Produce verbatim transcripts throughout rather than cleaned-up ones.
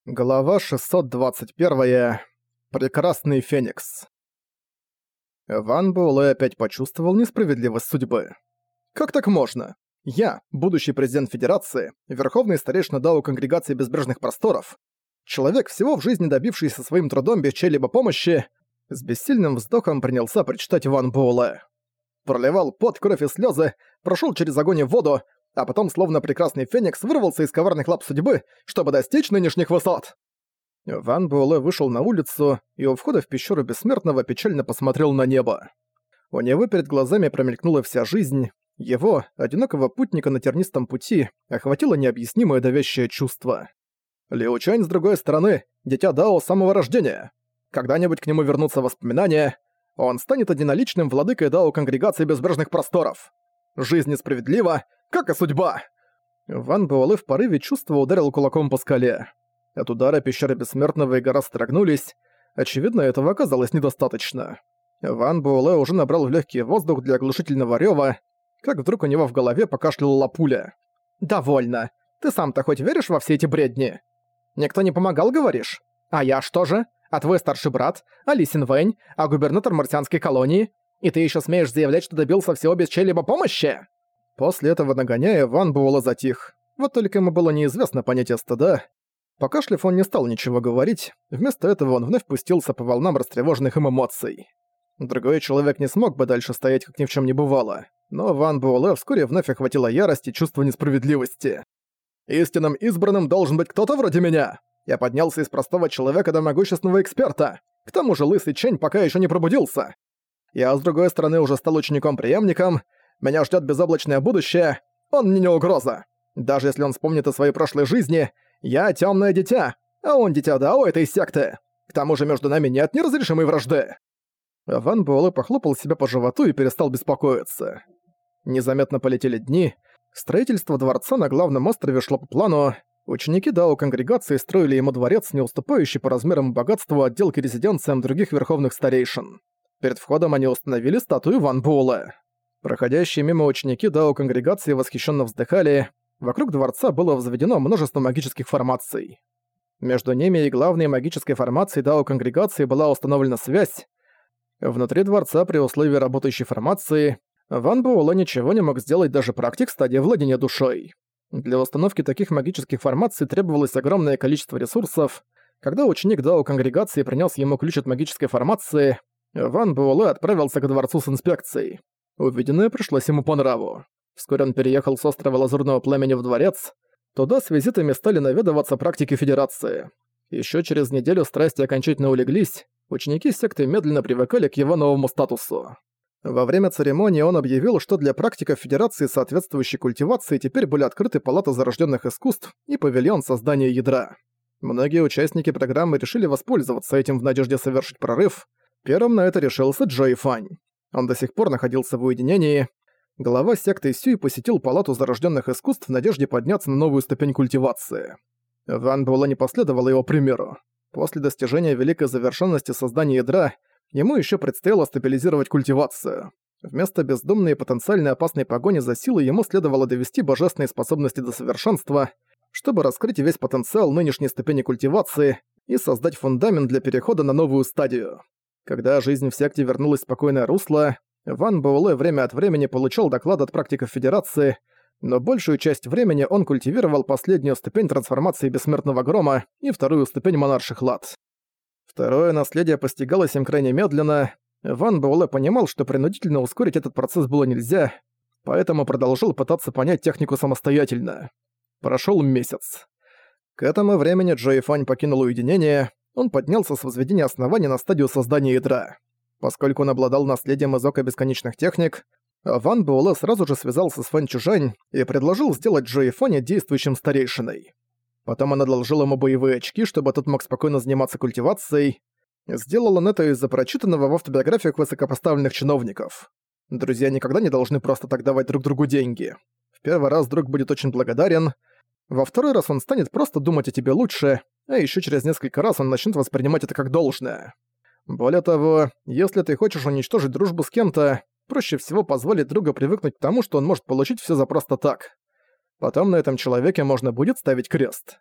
Глава шестьсот двадцать один. Прекрасный Феникс. Ван Буэлэ опять почувствовал несправедливость судьбы. Как так можно? Я, будущий президент Федерации, верховный старейшина Дао Конгрегации Безбрежных Просторов, человек, всего в жизни добившийся своим трудом без чьей-либо помощи, с бессильным вздохом принялся прочитать Ван Буэлэ. Проливал пот, кровь и слезы, прошел через огонь и воду, а потом, словно прекрасный феникс, вырвался из коварных лап судьбы, чтобы достичь нынешних высот. Ван Буэлэ вышел на улицу и у входа в пещеру Бессмертного печально посмотрел на небо. У него перед глазами промелькнула вся жизнь, его, одинокого путника на тернистом пути, охватило необъяснимое давящее чувство. Лиу Чань, с другой стороны, дитя Дао с самого рождения. Когда-нибудь к нему вернутся воспоминания, он станет единоличным владыкой Дао Конгрегации Безбрежных Просторов. Жизнь несправедлива, как и судьба!» Ван Буэлэ в порыве чувства ударил кулаком по скале. От удара пещеры Бессмертного и гора содрогнулись. Очевидно, этого оказалось недостаточно. Ван Буэлэ уже набрал в легкий воздух для оглушительного рёва, как вдруг у него в голове покашляла пуля. «Довольно. Ты сам-то хоть веришь во все эти бредни? Никто не помогал, говоришь? А я что же? А твой старший брат? А Ли Синвэнь? А губернатор марсианской колонии? И ты ещё смеешь заявлять, что добился всего без чьей-либо помощи?» После этого нагоняя, Ван Буэлэ затих. Вот только ему было неизвестно понятие стыда. Покашляв, он не стал ничего говорить, вместо этого он вновь пустился по волнам растревоженных им эмоций. Другой человек не смог бы дальше стоять, как ни в чем не бывало, но Ван Буэлэ вскоре вновь охватила ярость и чувство несправедливости. «Истинным избранным должен быть кто-то вроде меня! Я поднялся из простого человека до могущественного эксперта! К тому же лысый Чэнь пока еще не пробудился! Я, с другой стороны, уже стал учеником-преемником. Меня ждет безоблачное будущее, он мне не угроза. Даже если он вспомнит о своей прошлой жизни, я темное дитя, а он дитя Дао этой секты. К тому же между нами нет неразрешимой вражды». Ван Буэлэ похлопал себя по животу и перестал беспокоиться. Незаметно полетели дни, строительство дворца на главном острове шло по плану, ученики Дао Конгрегации строили ему дворец, не уступающий по размерам и богатству отделки резиденциям других верховных старейшин. Перед входом они установили статую Ван Буэлэ. Проходящие мимо ученики Дао Конгрегации восхищенно вздыхали. Вокруг дворца было возведено множество магических формаций. Между ними и главной магической формацией Дао Конгрегации была установлена связь. Внутри дворца при условии работающей формации Ван Буэлэ ничего не мог сделать даже практик стадии владения душой. Для установки таких магических формаций требовалось огромное количество ресурсов. Когда ученик Дао Конгрегации принес ему ключ от магической формации, Ван Буэлэ отправился к дворцу с инспекцией. Увиденное пришлось ему по нраву. Вскоре он переехал с острова Лазурного Племени в дворец. Туда с визитами стали наведываться практики Федерации. Еще через неделю страсти окончательно улеглись, ученики секты медленно привыкали к его новому статусу. Во время церемонии он объявил, что для практиков Федерации соответствующей культивации теперь были открыты палаты зарожденных искусств и павильон создания ядра. Многие участники программы решили воспользоваться этим в надежде совершить прорыв. Первым на это решился Джои Фань. Он до сих пор находился в уединении. Глава секты Сюй посетил палату зарожденных искусств в надежде подняться на новую ступень культивации. Ван Буэлэ не последовал его примеру. После достижения великой завершенности создания ядра, ему еще предстояло стабилизировать культивацию. Вместо бездумной и потенциально опасной погони за силой ему следовало довести божественные способности до совершенства, чтобы раскрыть весь потенциал нынешней ступени культивации и создать фундамент для перехода на новую стадию. Когда жизнь в секте вернулась в спокойное русло, Ван Буэлэ время от времени получал доклады от практиков Федерации, но большую часть времени он культивировал последнюю ступень трансформации Бессмертного Грома и вторую ступень Монарших Лад. Второе наследие постигалось им крайне медленно. Ван Буэлэ понимал, что принудительно ускорить этот процесс было нельзя, поэтому продолжил пытаться понять технику самостоятельно. Прошёл месяц. К этому времени Джои Фань покинул уединение. Он поднялся с возведения основания на стадию создания ядра. Поскольку он обладал наследием из Ока Бесконечных Техник, Ван Буэлэ сразу же связался с Фэн Чжань и предложил сделать Джои Фаня действующим старейшиной. Потом он одолжил ему боевые очки, чтобы тот мог спокойно заниматься культивацией. Сделал он это из-за прочитанного в автобиографиях высокопоставленных чиновников. Друзья никогда не должны просто так давать друг другу деньги. В первый раз друг будет очень благодарен, во второй раз он станет просто думать о тебе лучше, а еще через несколько раз он начнет воспринимать это как должное. Более того, если ты хочешь уничтожить дружбу с кем-то, проще всего позволить другу привыкнуть к тому, что он может получить все за просто так. Потом на этом человеке можно будет ставить крест.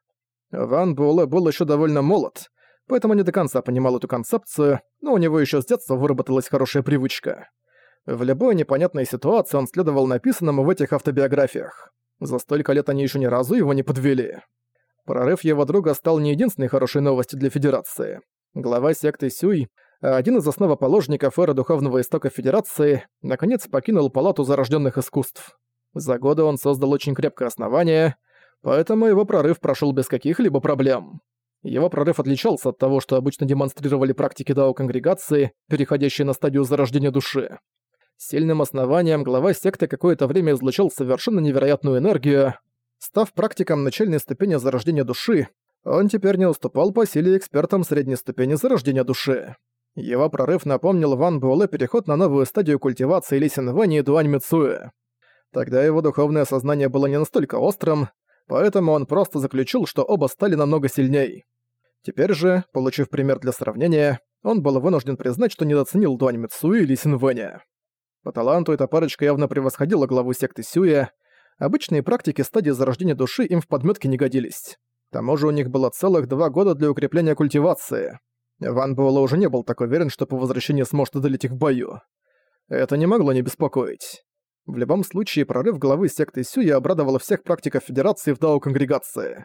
Ван Буэлэ был еще довольно молод, поэтому не до конца понимал эту концепцию, но у него еще с детства выработалась хорошая привычка. В любой непонятной ситуации он следовал написанному в этих автобиографиях. За столько лет они еще ни разу его не подвели. Прорыв его друга стал не единственной хорошей новостью для Федерации. Глава секты Сюй, один из основоположников эры Духовного Истока Федерации, наконец покинул Палату Зарожденных Искусств. За годы он создал очень крепкое основание, поэтому его прорыв прошел без каких-либо проблем. Его прорыв отличался от того, что обычно демонстрировали практики дао-конгрегации, переходящие на стадию зарождения души. Сильным основанием глава секты какое-то время излучал совершенно невероятную энергию. Став практиком начальной ступени зарождения души, он теперь не уступал по силе экспертам средней ступени зарождения души. Его прорыв напомнил Ван Буэлэ переход на новую стадию культивации Ли Синвэня и Дуань Мицуэ. Тогда его духовное сознание было не настолько острым, поэтому он просто заключил, что оба стали намного сильней. Теперь же, получив пример для сравнения, он был вынужден признать, что недооценил Дуань Мицуэ и Ли Синвэня. По таланту эта парочка явно превосходила главу секты Сюя. Обычные практики стадии зарождения души им в подметке не годились. К тому же у них было целых два года для укрепления культивации. Ван Буэлэ уже не был так уверен, что по возвращении сможет одолеть их в бою. Это не могло не беспокоить. В любом случае, прорыв главы секты Сюя обрадовал всех практиков Федерации в Дао-конгрегации.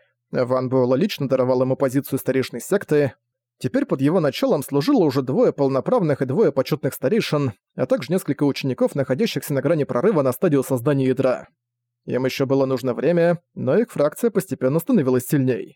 Ван Буэлэ лично даровал ему позицию старейшины секты. Теперь под его началом служило уже двое полноправных и двое почетных старейшин, а также несколько учеников, находящихся на грани прорыва на стадию создания ядра. Им еще было нужно время, но их фракция постепенно становилась сильней.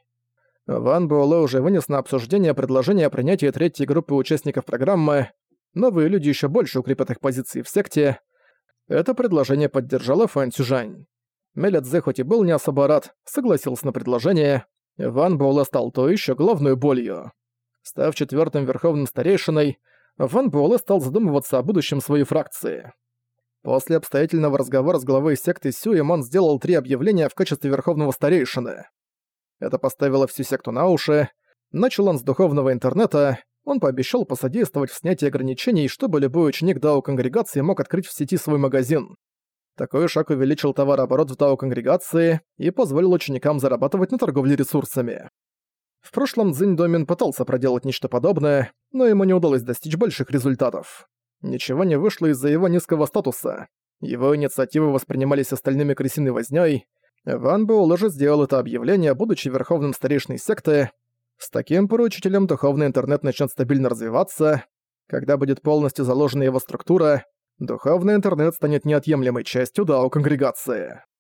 Ван Буэлэ уже вынес на обсуждение предложение о принятии третьей группы участников программы. Новые люди еще больше укрепят их позиции в секте. Это предложение поддержала Фэн Цюжань. Меля Цзэ хоть и был не особо рад, согласился на предложение. Ван Буэлэ стал то еще головной болью. Став четвертым верховным старейшиной, Ван Буэлэ стал задумываться о будущем своей фракции. После обстоятельного разговора с главой секты Сюем он сделал три объявления в качестве верховного старейшины. Это поставило всю секту на уши. Начал он с духовного интернета. Он пообещал посодействовать в снятии ограничений, чтобы любой ученик Дао-конгрегации мог открыть в сети свой магазин. Такой шаг увеличил товарооборот в Дао-конгрегации и позволил ученикам зарабатывать на торговле ресурсами. В прошлом Цзинь Домин пытался проделать нечто подобное, но ему не удалось достичь больших результатов. Ничего не вышло из-за его низкого статуса. Его инициативы воспринимались остальными крысиной вознёй. Ван Буэлэ же сделал это объявление, будучи верховным старейшиной секты. С таким поручителем духовный интернет начнет стабильно развиваться. Когда будет полностью заложена его структура, духовный интернет станет неотъемлемой частью Дао-конгрегации.